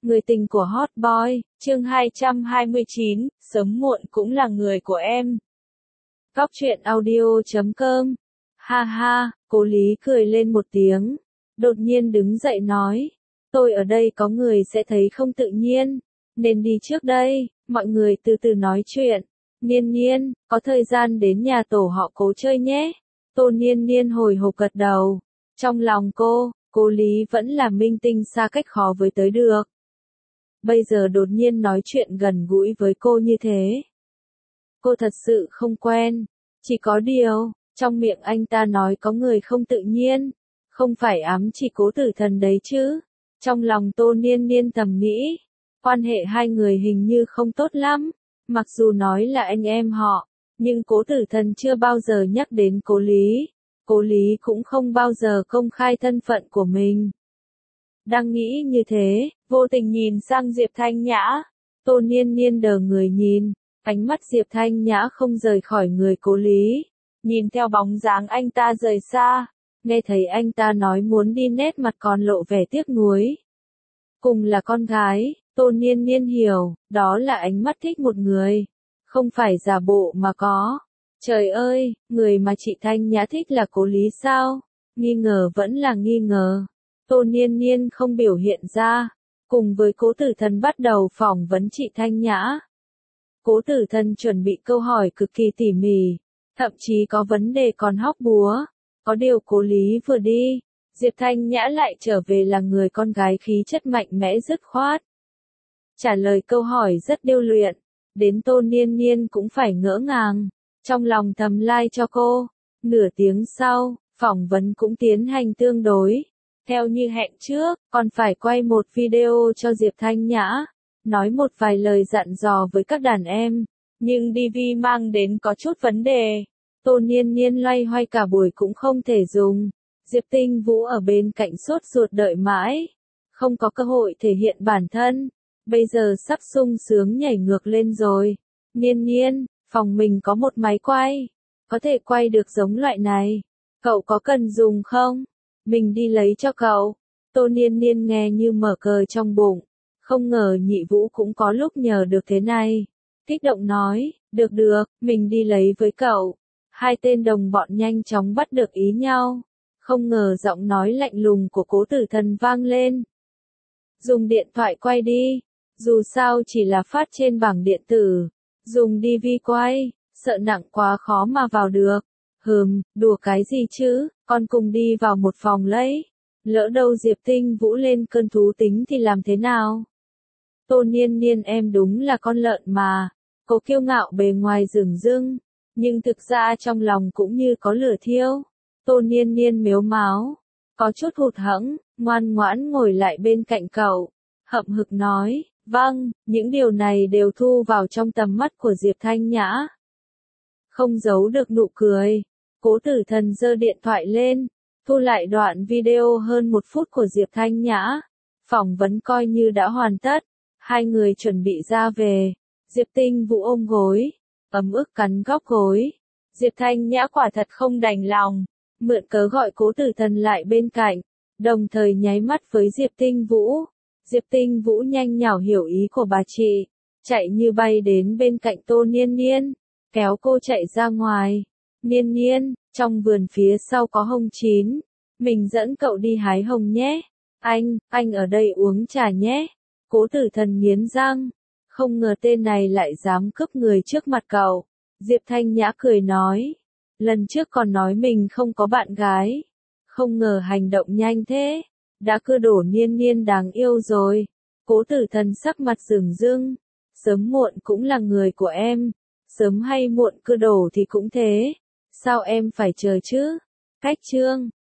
Người tình của Hot Boy, chương 229, sớm muộn cũng là người của em. Góc truyện audio.com. Ha ha, Cố Lý cười lên một tiếng, đột nhiên đứng dậy nói, tôi ở đây có người sẽ thấy không tự nhiên, nên đi trước đây, mọi người từ từ nói chuyện. Niên Niên, có thời gian đến nhà tổ họ Cố chơi nhé. Tô Niên Niên hồi hộp gật đầu. Trong lòng cô, Cố Lý vẫn là minh tinh xa cách khó với tới được. Bây giờ đột nhiên nói chuyện gần gũi với cô như thế. Cô thật sự không quen. Chỉ có điều, trong miệng anh ta nói có người không tự nhiên. Không phải ám chỉ Cố Tử Thần đấy chứ. Trong lòng Tô Niên Niên thầm nghĩ. Quan hệ hai người hình như không tốt lắm. Mặc dù nói là anh em họ, nhưng Cố Tử Thần chưa bao giờ nhắc đến Cố Lý. Cố Lý cũng không bao giờ công khai thân phận của mình. Đang nghĩ như thế, vô tình nhìn sang Diệp Thanh Nhã. Tô Niên Niên đờ người nhìn, ánh mắt Diệp Thanh Nhã không rời khỏi người Cố Lý. Nhìn theo bóng dáng anh ta rời xa, nghe thấy anh ta nói muốn đi nét mặt còn lộ vẻ tiếc nuối. Cùng là con gái, Tô Niên Niên hiểu, đó là ánh mắt thích một người, không phải giả bộ mà có. Trời ơi, người mà chị Thanh Nhã thích là Cố Lý sao? Nghi ngờ vẫn là nghi ngờ. Tô Niên Niên không biểu hiện ra, cùng với Cố Tử Thần bắt đầu phỏng vấn chị Thanh Nhã. Cố Tử Thần chuẩn bị câu hỏi cực kỳ tỉ mỉ, thậm chí có vấn đề còn hóc búa. Có điều Cố Lý vừa đi, Diệp Thanh Nhã lại trở về là người con gái khí chất mạnh mẽ dứt khoát. Trả lời câu hỏi rất điêu luyện, đến Tô Niên Niên cũng phải ngỡ ngàng, trong lòng thầm like cho cô. Nửa tiếng sau, phỏng vấn cũng tiến hành tương đối. Theo như hẹn trước, còn phải quay một video cho Diệp Thanh Nhã, nói một vài lời dặn dò với các đàn em, nhưng DV mang đến có chút vấn đề. Tô Niên Niên loay hoay cả buổi cũng không thể dùng. Diệp Tinh Vũ ở bên cạnh sốt ruột đợi mãi, không có cơ hội thể hiện bản thân. Bây giờ sắp sung sướng nhảy ngược lên rồi. Niên Niên, phòng mình có một máy quay, có thể quay được giống loại này. Cậu có cần dùng không? Mình đi lấy cho cậu. Tô Niên Niên nghe như mở cờ trong bụng. Không ngờ Nhị Vũ cũng có lúc nhờ được thế này. Kích động nói, được được, mình đi lấy với cậu. Hai tên đồng bọn nhanh chóng bắt được ý nhau. Không ngờ giọng nói lạnh lùng của Cố Tử Thần vang lên. Dùng điện thoại quay đi. Dù sao chỉ là phát trên bảng điện tử. Dùng DV quay, sợ nặng quá khó mà vào được. Đùa cái gì chứ, con cùng đi vào một phòng lấy. Lỡ đâu Diệp Tinh Vũ lên cơn thú tính thì làm thế nào? Tô Niên Niên em đúng là con lợn mà. Cô kiêu ngạo bề ngoài rừng rưng, nhưng thực ra trong lòng cũng như có lửa thiêu. Tô Niên Niên mếu máo, có chút hụt hẫng, ngoan ngoãn ngồi lại bên cạnh cậu. Hậm hực nói, vâng, những điều này đều thu vào trong tầm mắt của Diệp Thanh Nhã. Không giấu được nụ cười. Cố Tử Thần giơ điện thoại lên, thu lại đoạn video hơn 1 phút của Diệp Thanh Nhã. Phỏng vấn coi như đã hoàn tất. Hai người chuẩn bị ra về. Diệp Tinh Vũ ôm gối, ấm ức cắn góc gối. Diệp Thanh Nhã quả thật không đành lòng, mượn cớ gọi Cố Tử Thần lại bên cạnh, đồng thời nháy mắt với Diệp Tinh Vũ. Diệp Tinh Vũ nhanh nhảu hiểu ý của bà chị, chạy như bay đến bên cạnh Tô Niên Niên, kéo cô chạy ra ngoài. Niên Niên, trong vườn phía sau có hồng chín, mình dẫn cậu đi hái hồng nhé. Anh ở đây uống trà nhé. Cố Tử Thần nghiến răng, không ngờ tên này lại dám cướp người trước mặt cậu. Diệp Thanh Nhã cười nói, lần trước còn nói mình không có bạn gái, không ngờ hành động nhanh thế, đã cưa đổ Niên Niên đáng yêu rồi. Cố Tử Thần sắc mặt rừng rưng, sớm muộn cũng là người của em, sớm hay muộn cưa đổ thì cũng thế, sao em phải chờ chứ? Cách chương